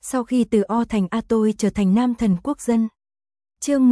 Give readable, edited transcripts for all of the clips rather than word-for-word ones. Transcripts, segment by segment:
Sau khi từ O thành A tôi trở thành nam thần quốc dân. Chương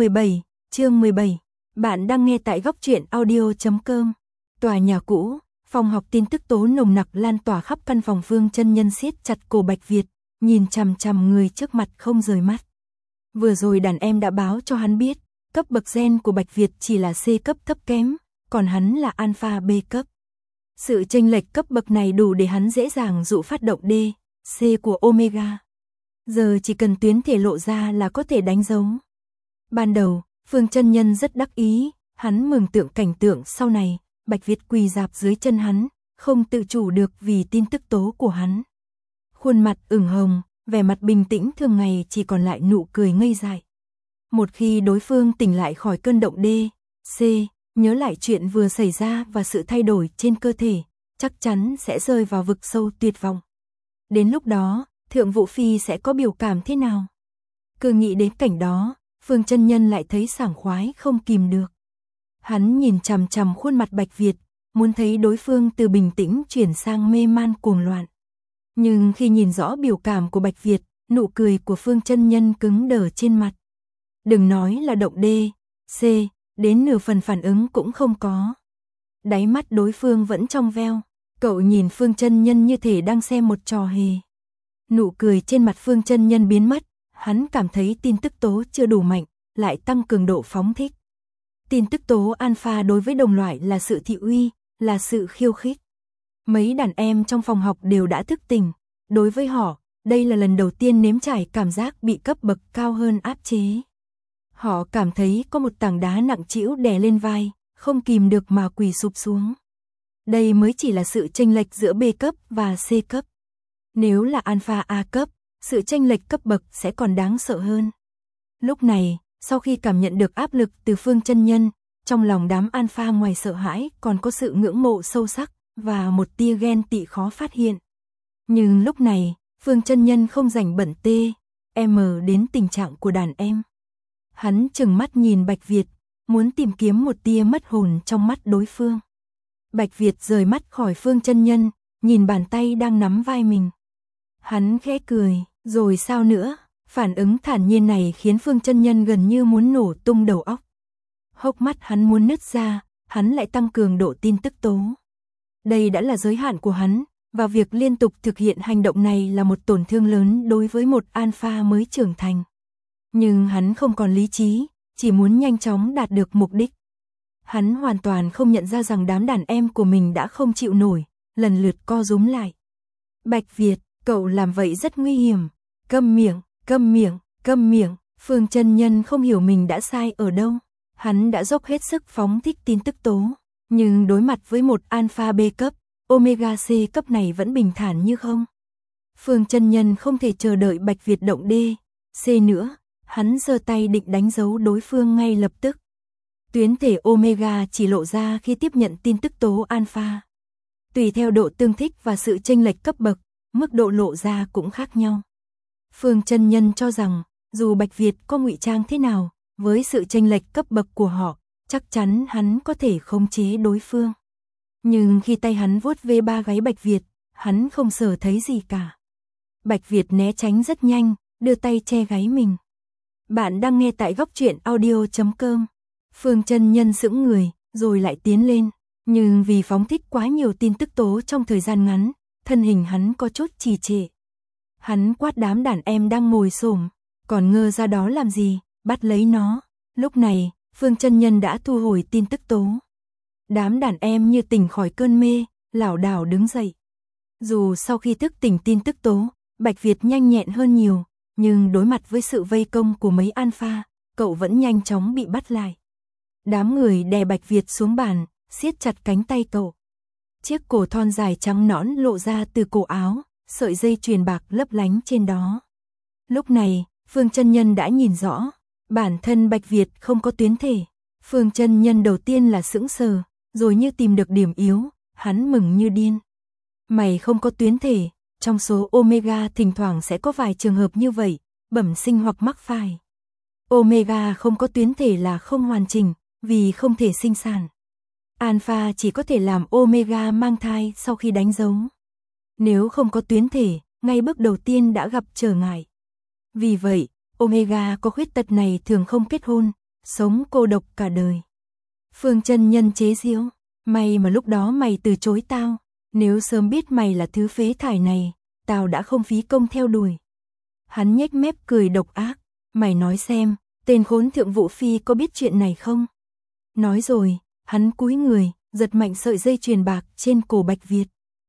17. Bạn đang nghe tại góc truyện audio.com. Tòa nhà cũ, phòng học tin tức tố nồng nặc lan tỏa khắp căn phòng. Phương Chân Nhân siết chặt cổ Bạch Việt, nhìn chằm chằm người trước mặt không rời mắt. Vừa rồi đàn em đã báo cho hắn biết, cấp bậc gen của Bạch Việt chỉ là C cấp thấp kém, còn hắn là Alpha B cấp. Sự chênh lệch cấp bậc này đủ để hắn dễ dàng dụ phát động D, C của Omega. Giờ chỉ cần tuyến thể lộ ra là có thể đánh dấu. Ban đầu, Phương Chân Nhân rất đắc ý, hắn mường tượng cảnh tượng sau này, Bạch Việt quỳ rạp dưới chân hắn, không tự chủ được vì tin tức tố của hắn. Khuôn mặt ửng hồng, vẻ mặt bình tĩnh thường ngày chỉ còn lại nụ cười ngây dại. Một khi đối phương tỉnh lại khỏi cơn động D, C, nhớ lại chuyện vừa xảy ra và sự thay đổi trên cơ thể, chắc chắn sẽ rơi vào vực sâu tuyệt vọng. Đến lúc đó, Thượng Vũ Phi sẽ có biểu cảm thế nào? Cứ nghĩ đến cảnh đó, Phương Chân Nhân lại thấy sảng khoái không kìm được. Hắn nhìn chằm chằm khuôn mặt Bạch Việt, muốn thấy đối phương từ bình tĩnh chuyển sang mê man cuồng loạn. Nhưng khi nhìn rõ biểu cảm của Bạch Việt, nụ cười của Phương Chân Nhân cứng đờ trên mặt. Đừng nói là động D, C, đến nửa phần phản ứng cũng không có. Đáy mắt đối phương vẫn trong veo, cậu nhìn Phương Chân Nhân như thể đang xem một trò hề. Nụ cười trên mặt Phương Chân Nhân biến mất, hắn cảm thấy tin tức tố chưa đủ mạnh, lại tăng cường độ phóng thích. Tin tức tố alpha đối với đồng loại là sự thị uy, là sự khiêu khích. Mấy đàn em trong phòng học đều đã thức tỉnh, đối với họ, đây là lần đầu tiên nếm trải cảm giác bị cấp bậc cao hơn áp chế. Họ cảm thấy có một tảng đá nặng trĩu đè lên vai, không kìm được mà quỳ sụp xuống. Đây mới chỉ là sự chênh lệch giữa B cấp và C cấp. Nếu là Alpha A cấp, sự chênh lệch cấp bậc sẽ còn đáng sợ hơn. Lúc này, sau khi cảm nhận được áp lực từ Phương Chân Nhân, trong lòng đám Alpha ngoài sợ hãi còn có sự ngưỡng mộ sâu sắc và một tia ghen tị khó phát hiện. Nhưng lúc này, Phương Chân Nhân không rảnh bận T, M đến tình trạng của đàn em. Hắn trừng mắt nhìn Bạch Việt, muốn tìm kiếm một tia mất hồn trong mắt đối phương. Bạch Việt rời mắt khỏi Phương Chân Nhân, nhìn bàn tay đang nắm vai mình. Hắn khẽ cười, rồi sao nữa? Phản ứng thản nhiên này khiến Phương Chân Nhân gần như muốn nổ tung đầu óc. Hốc mắt hắn muốn nứt ra, hắn lại tăng cường độ tin tức tố. Đây đã là giới hạn của hắn, và việc liên tục thực hiện hành động này là một tổn thương lớn đối với một alpha mới trưởng thành. Nhưng hắn không còn lý trí, chỉ muốn nhanh chóng đạt được mục đích. Hắn hoàn toàn không nhận ra rằng đám đàn em của mình đã không chịu nổi, lần lượt co rúm lại. Bạch Việt, cậu làm vậy rất nguy hiểm. Câm miệng, câm miệng, câm miệng. Phương Chân Nhân không hiểu mình đã sai ở đâu. Hắn đã dốc hết sức phóng thích tin tức tố, nhưng đối mặt với một Alpha B cấp, Omega C cấp này vẫn bình thản như không. Phương Chân Nhân không thể chờ đợi Bạch Việt động D, C nữa, hắn giơ tay định đánh dấu đối phương ngay lập tức. Tuyến thể Omega chỉ lộ ra khi tiếp nhận tin tức tố Alpha. Tùy theo độ tương thích và sự chênh lệch cấp bậc, mức độ lộ ra cũng khác nhau. Phương Chân Nhân cho rằng, dù Bạch Việt có ngụy trang thế nào, với sự chênh lệch cấp bậc của họ, chắc chắn hắn có thể khống chế đối phương. Nhưng khi tay hắn vuốt ve ba gáy Bạch Việt, hắn không sờ thấy gì cả. Bạch Việt né tránh rất nhanh, đưa tay che gáy mình. Bạn đang nghe tại góc truyện audio.com. Phương Chân Nhân sững người, rồi lại tiến lên. Nhưng vì phóng thích quá nhiều tin tức tố trong thời gian ngắn, thân hình hắn có chút trì trệ. Hắn quát đám đàn em đang ngồi xổm, còn ngơ ra đó làm gì, bắt lấy nó. Lúc này, Phương Chân Nhân đã thu hồi tin tức tố. Đám đàn em như tỉnh khỏi cơn mê, lảo đảo đứng dậy. Dù sau khi thức tỉnh tin tức tố, Bạch Việt nhanh nhẹn hơn nhiều, nhưng đối mặt với sự vây công của mấy alpha, cậu vẫn nhanh chóng bị bắt lại. Đám người đè Bạch Việt xuống bàn, siết chặt cánh tay cậu. Chiếc cổ thon dài trắng nõn lộ ra từ cổ áo, sợi dây chuyền bạc lấp lánh trên đó. Lúc này, Phương Chân Nhân đã nhìn rõ, bản thân Bạch Việt không có tuyến thể. Phương Chân Nhân đầu tiên là sững sờ, rồi như tìm được điểm yếu, hắn mừng như điên. Mày không có tuyến thể, trong số Omega thỉnh thoảng sẽ có vài trường hợp như vậy, bẩm sinh hoặc mắc phải. Omega không có tuyến thể là không hoàn chỉnh, vì không thể sinh sản. Alpha chỉ có thể làm Omega mang thai sau khi đánh dấu. Nếu không có tuyến thể, ngay bước đầu tiên đã gặp trở ngại. Vì vậy, Omega có khuyết tật này thường không kết hôn, sống cô độc cả đời. Phương chân nhân chế giễu, may mà lúc đó mày từ chối tao, nếu sớm biết mày là thứ phế thải này, tao đã không phí công theo đuổi. Hắn nhếch mép cười độc ác, mày nói xem, tên khốn Thượng Vũ Phi có biết chuyện này không? Nói rồi, hắn cúi người, giật mạnh sợi dây chuyền bạc trên cổ Bạch Việt.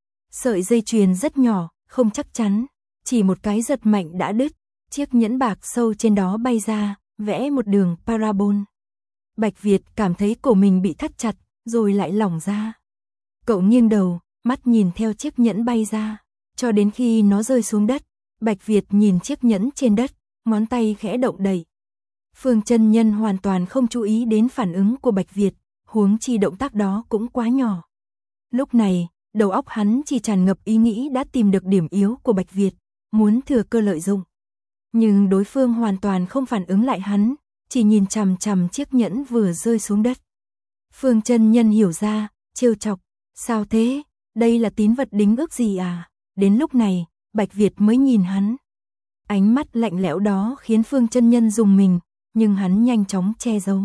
Sợi dây chuyền rất nhỏ, không chắc chắn, chỉ một cái giật mạnh đã đứt, chiếc nhẫn bạc sâu trên đó bay ra, vẽ một đường parabol. Bạch Việt cảm thấy cổ mình bị thắt chặt, rồi lại lỏng ra. Cậu nghiêng đầu, mắt nhìn theo chiếc nhẫn bay ra, cho đến khi nó rơi xuống đất. Bạch Việt nhìn chiếc nhẫn trên đất, ngón tay khẽ động đậy. Phương chân nhân hoàn toàn không chú ý đến phản ứng của Bạch Việt, huống chi động tác đó cũng quá nhỏ. Lúc này, đầu óc hắn chỉ tràn ngập ý nghĩ đã tìm được điểm yếu của Bạch Việt, muốn thừa cơ lợi dụng. Nhưng đối phương hoàn toàn không phản ứng lại hắn, chỉ nhìn chằm chằm chiếc nhẫn vừa rơi xuống đất. Phương chân nhân hiểu ra, trêu chọc, sao thế, đây là tín vật đính ước gì à? Đến lúc này, Bạch Việt mới nhìn hắn. Ánh mắt lạnh lẽo đó khiến Phương chân nhân rùng mình, nhưng hắn nhanh chóng che giấu.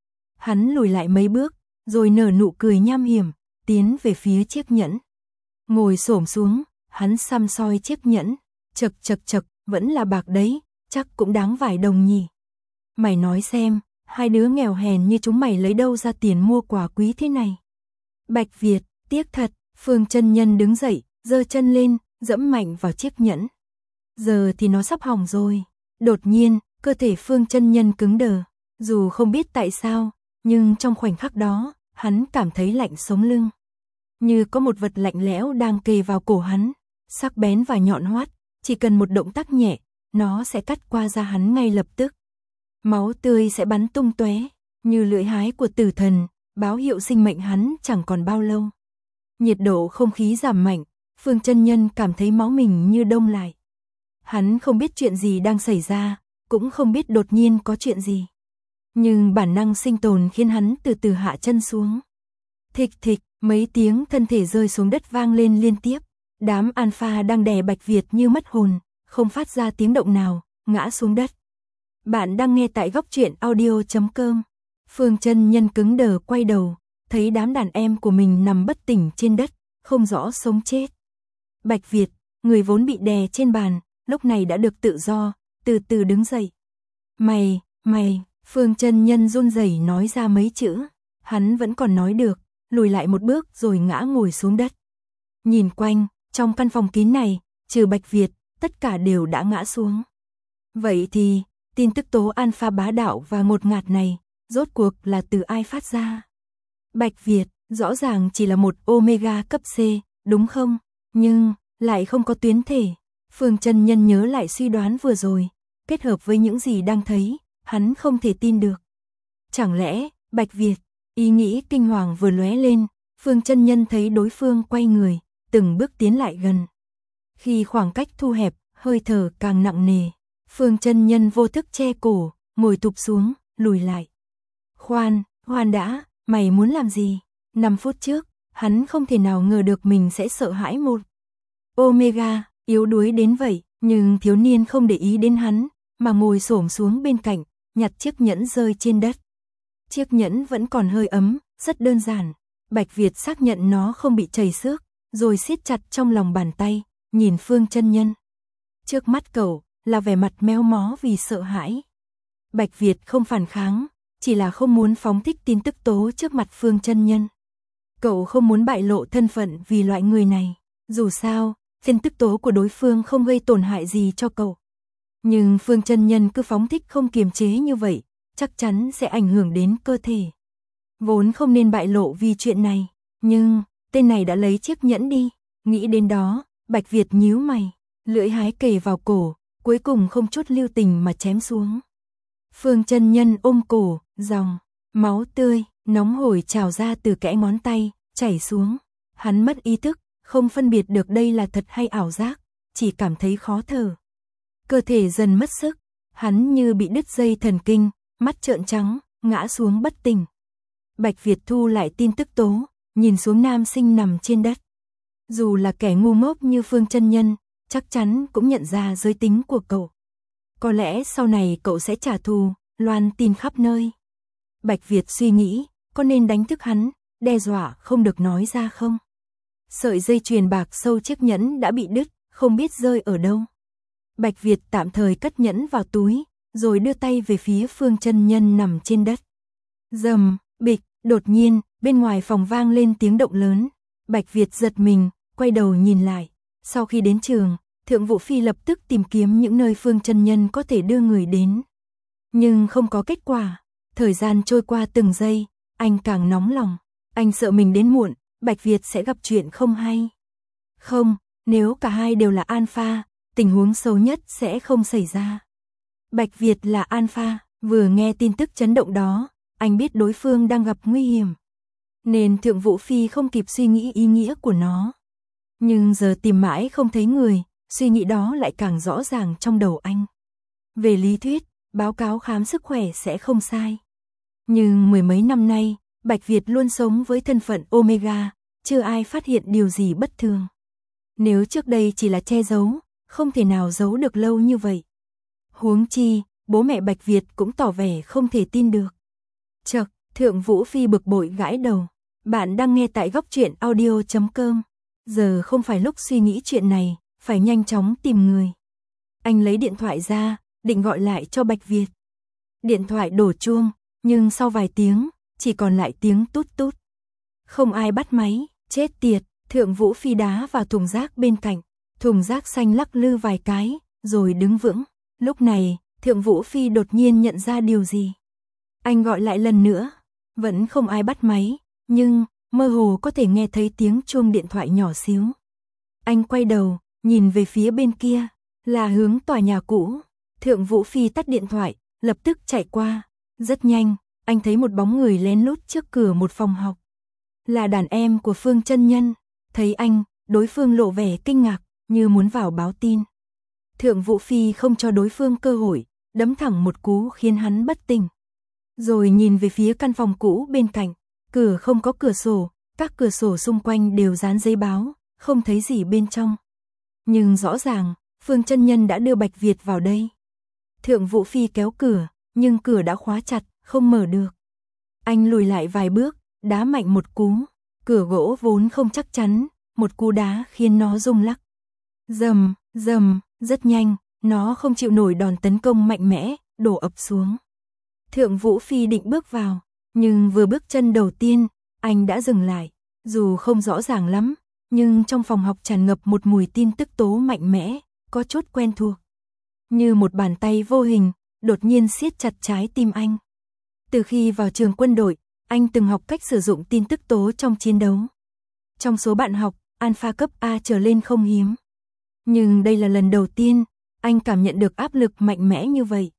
Hắn lùi lại mấy bước, rồi nở nụ cười nham hiểm, tiến về phía chiếc nhẫn. Ngồi xổm xuống, hắn săm soi chiếc nhẫn, chậc, vẫn là bạc đấy, chắc cũng đáng vài đồng nhỉ. Mày nói xem, hai đứa nghèo hèn như chúng mày lấy đâu ra tiền mua quà quý thế này? Bạch Việt, tiếc thật. Phương chân nhân đứng dậy, giơ chân lên, dẫm mạnh vào chiếc nhẫn. Giờ thì nó sắp hỏng rồi. Đột nhiên, cơ thể Phương chân nhân cứng đờ. Dù không biết tại sao, nhưng trong khoảnh khắc đó, hắn cảm thấy lạnh sống lưng. Như có một vật lạnh lẽo đang kề vào cổ hắn, sắc bén và nhọn hoắt, chỉ cần một động tác nhẹ, nó sẽ cắt qua da hắn ngay lập tức. Máu tươi sẽ bắn tung tóe, như lưỡi hái của tử thần, báo hiệu sinh mệnh hắn chẳng còn bao lâu. Nhiệt độ không khí giảm mạnh, Phương chân nhân cảm thấy máu mình như đông lại. Hắn không biết chuyện gì đang xảy ra, cũng không biết đột nhiên có chuyện gì. Nhưng bản năng sinh tồn khiến hắn từ từ hạ chân xuống. Thịch thịch, mấy tiếng thân thể rơi xuống đất vang lên liên tiếp. Đám alpha đang đè Bạch Việt như mất hồn, không phát ra tiếng động nào, ngã xuống đất. Bạn đang nghe tại góc truyện audio.com. Phương chân nhân cứng đờ quay đầu, thấy đám đàn em của mình nằm bất tỉnh trên đất, không rõ sống chết. Bạch Việt, người vốn bị đè trên bàn, lúc này đã được tự do, từ từ đứng dậy. Mày, Phương chân nhân run rẩy nói ra mấy chữ, hắn vẫn còn nói được, lùi lại một bước rồi ngã ngồi xuống đất. Nhìn quanh, trong căn phòng kín này, trừ Bạch Việt, tất cả đều đã ngã xuống. Vậy thì, tin tức tố alpha bá đạo và ngột ngạt này, rốt cuộc là từ ai phát ra? Bạch Việt, rõ ràng chỉ là một Omega cấp C, đúng không? Nhưng, lại không có tuyến thể. Phương chân nhân nhớ lại suy đoán vừa rồi, kết hợp với những gì đang thấy, hắn không thể tin được. Chẳng lẽ, Bạch Việt, ý nghĩ kinh hoàng vừa lóe lên, Phương chân nhân thấy đối phương quay người, từng bước tiến lại gần. Khi khoảng cách thu hẹp, hơi thở càng nặng nề, Phương chân nhân vô thức che cổ, ngồi thụp xuống, lùi lại. Khoan đã, mày muốn làm gì? 5 phút trước, hắn không thể nào ngờ được mình sẽ sợ hãi một Omega, yếu đuối đến vậy, nhưng thiếu niên không để ý đến hắn, mà ngồi xổm xuống bên cạnh, nhặt chiếc nhẫn rơi trên đất. Chiếc nhẫn vẫn còn hơi ấm, rất đơn giản. Bạch Việt xác nhận nó không bị chảy xước, rồi siết chặt trong lòng bàn tay, nhìn Phương chân nhân. Trước mắt cậu là vẻ mặt méo mó vì sợ hãi. Bạch Việt không phản kháng, chỉ là không muốn phóng thích tin tức tố trước mặt Phương chân nhân. Cậu không muốn bại lộ thân phận vì loại người này. Dù sao, tin tức tố của đối phương không gây tổn hại gì cho cậu. Nhưng Phương chân nhân cứ phóng thích không kiềm chế như vậy, chắc chắn sẽ ảnh hưởng đến cơ thể. Vốn không nên bại lộ vì chuyện này, nhưng tên này đã lấy chiếc nhẫn đi. Nghĩ đến đó, Bạch Việt nhíu mày, lưỡi hái kề vào cổ, cuối cùng không chút lưu tình mà chém xuống. Phương chân nhân ôm cổ, dòng máu tươi nóng hổi trào ra từ kẽ ngón tay, chảy xuống. Hắn mất ý thức, không phân biệt được đây là thật hay ảo giác, chỉ cảm thấy khó thở. Cơ thể dần mất sức, hắn như bị đứt dây thần kinh, mắt trợn trắng, ngã xuống bất tỉnh. Bạch Việt thu lại tin tức tố, nhìn xuống nam sinh nằm trên đất. Dù là kẻ ngu ngốc như Phương chân nhân, chắc chắn cũng nhận ra giới tính của cậu. Có lẽ sau này cậu sẽ trả thù, loan tin khắp nơi. Bạch Việt suy nghĩ, có nên đánh thức hắn, đe dọa không được nói ra không? Sợi dây chuyền bạc sâu chiếc nhẫn đã bị đứt, không biết rơi ở đâu. Bạch Việt tạm thời cất nhẫn vào túi, rồi đưa tay về phía Phương Chân Nhân nằm trên đất. Rầm, bịch, đột nhiên, bên ngoài phòng vang lên tiếng động lớn. Bạch Việt giật mình, quay đầu nhìn lại. Sau khi đến trường, Thượng Vũ Phi lập tức tìm kiếm những nơi Phương Chân Nhân có thể đưa người đến. Nhưng không có kết quả. Thời gian trôi qua từng giây, anh càng nóng lòng. Anh sợ mình đến muộn, Bạch Việt sẽ gặp chuyện không hay. Không, nếu cả hai đều là alpha, tình huống xấu nhất sẽ không xảy ra. Bạch Việt là alpha, vừa nghe tin tức chấn động đó, anh biết đối phương đang gặp nguy hiểm. Nên Thượng Vũ Phi không kịp suy nghĩ ý nghĩa của nó. Nhưng giờ tìm mãi không thấy người, suy nghĩ đó lại càng rõ ràng trong đầu anh. Về lý thuyết, báo cáo khám sức khỏe sẽ không sai. Nhưng mười mấy năm nay, Bạch Việt luôn sống với thân phận Omega, chưa ai phát hiện điều gì bất thường. Nếu trước đây chỉ là che giấu, không thể nào giấu được lâu như vậy. Huống chi, bố mẹ Bạch Việt cũng tỏ vẻ không thể tin được. Chậc, Thượng Vũ Phi bực bội gãi đầu. Bạn đang nghe tại góc truyện audio.com. Giờ không phải lúc suy nghĩ chuyện này, phải nhanh chóng tìm người. Anh lấy điện thoại ra, định gọi lại cho Bạch Việt. Điện thoại đổ chuông, nhưng sau vài tiếng, chỉ còn lại tiếng tút tút. Không ai bắt máy, chết tiệt, Thượng Vũ Phi đá vào thùng rác bên cạnh. Thùng rác xanh lắc lư vài cái, rồi đứng vững. Lúc này, Thượng Vũ Phi đột nhiên nhận ra điều gì. Anh gọi lại lần nữa, vẫn không ai bắt máy, nhưng mơ hồ có thể nghe thấy tiếng chuông điện thoại nhỏ xíu. Anh quay đầu, nhìn về phía bên kia, là hướng tòa nhà cũ. Thượng Vũ Phi tắt điện thoại, lập tức chạy qua. Rất nhanh, anh thấy một bóng người lén lút trước cửa một phòng học. Là đàn em của Phương Chân Nhân. Thấy anh, đối phương lộ vẻ kinh ngạc, như muốn vào báo tin. Thượng Vũ Phi không cho đối phương cơ hội, đấm thẳng một cú khiến hắn bất tỉnh. Rồi nhìn về phía căn phòng cũ bên cạnh, cửa không có cửa sổ, các cửa sổ xung quanh đều dán giấy báo, không thấy gì bên trong. Nhưng rõ ràng, Phương Chân Nhân đã đưa Bạch Việt vào đây. Thượng Vũ Phi kéo cửa, nhưng cửa đã khóa chặt, không mở được. Anh lùi lại vài bước, đá mạnh một cú. Cửa gỗ vốn không chắc chắn, một cú đá khiến nó rung lắc. Rầm, rầm, rất nhanh, nó không chịu nổi đòn tấn công mạnh mẽ, đổ ập xuống. Thượng Vũ Phi định bước vào, nhưng vừa bước chân đầu tiên, anh đã dừng lại. Dù không rõ ràng lắm, nhưng trong phòng học tràn ngập một mùi tin tức tố mạnh mẽ, có chút quen thuộc. Như một bàn tay vô hình, đột nhiên siết chặt trái tim anh. Từ khi vào trường quân đội, anh từng học cách sử dụng tin tức tố trong chiến đấu. Trong số bạn học, alpha cấp A trở lên không hiếm. Nhưng đây là lần đầu tiên, anh cảm nhận được áp lực mạnh mẽ như vậy.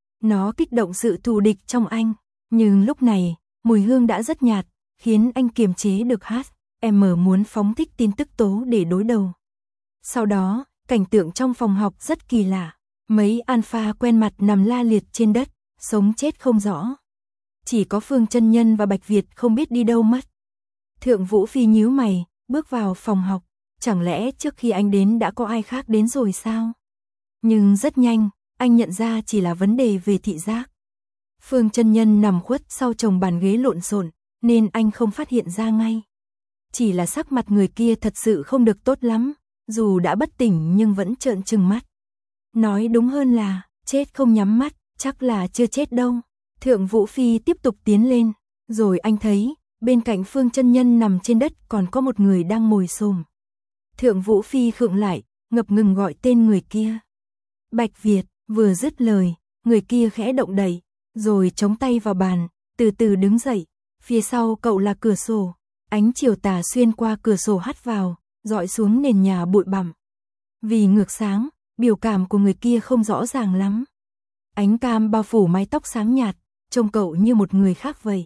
Nó kích động sự thù địch trong anh. Nhưng lúc này, mùi hương đã rất nhạt, khiến anh kiềm chế được em muốn phóng thích tin tức tố để đối đầu. Sau đó, cảnh tượng trong phòng học rất kỳ lạ. Mấy alpha quen mặt nằm la liệt trên đất, sống chết không rõ. Chỉ có Phương Chân Nhân và Bạch Việt không biết đi đâu mất. Thượng Vũ Phi nhíu mày, bước vào phòng học. Chẳng lẽ trước khi anh đến đã có ai khác đến rồi sao? Nhưng rất nhanh, anh nhận ra chỉ là vấn đề về thị giác. Phương Chân Nhân nằm khuất sau chồng bàn ghế lộn xộn, nên anh không phát hiện ra ngay. Chỉ là sắc mặt người kia thật sự không được tốt lắm, dù đã bất tỉnh nhưng vẫn trợn trừng mắt. Nói đúng hơn là, chết không nhắm mắt, chắc là chưa chết đâu. Thượng Vũ Phi tiếp tục tiến lên, rồi anh thấy, bên cạnh Phương Chân Nhân nằm trên đất còn có một người đang ngồi xổm. Thượng Vũ Phi khựng lại, ngập ngừng gọi tên người kia. Bạch Việt, vừa dứt lời, người kia khẽ động đậy, rồi chống tay vào bàn, từ từ đứng dậy. Phía sau cậu là cửa sổ, ánh chiều tà xuyên qua cửa sổ hắt vào, rọi xuống nền nhà bụi bặm. Vì ngược sáng, biểu cảm của người kia không rõ ràng lắm. Ánh cam bao phủ mái tóc sáng nhạt, trông cậu như một người khác vậy.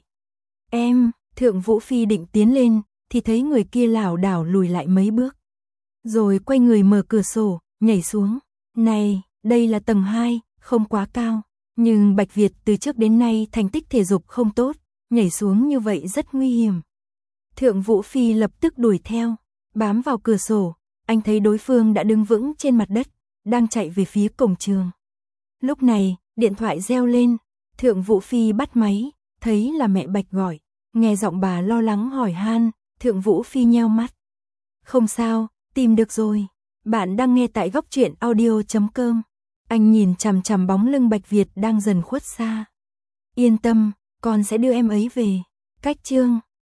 Em, Thượng Vũ Phi định tiến lên, thì thấy người kia lảo đảo lùi lại mấy bước. Rồi quay người mở cửa sổ, nhảy xuống. Này, đây là tầng 2, không quá cao. Nhưng Bạch Việt từ trước đến nay thành tích thể dục không tốt, nhảy xuống như vậy rất nguy hiểm. Thượng Vũ Phi lập tức đuổi theo, bám vào cửa sổ. Anh thấy đối phương đã đứng vững trên mặt đất, đang chạy về phía cổng trường. Lúc này, điện thoại reo lên, Thượng Vũ Phi bắt máy, thấy là mẹ Bạch gọi, nghe giọng bà lo lắng hỏi han, Thượng Vũ Phi nheo mắt. Không sao, tìm được rồi. Bạn đang nghe tại góc truyện audio.com. Anh nhìn chằm chằm bóng lưng Bạch Việt đang dần khuất xa. Yên tâm, con sẽ đưa em ấy về. Cách chương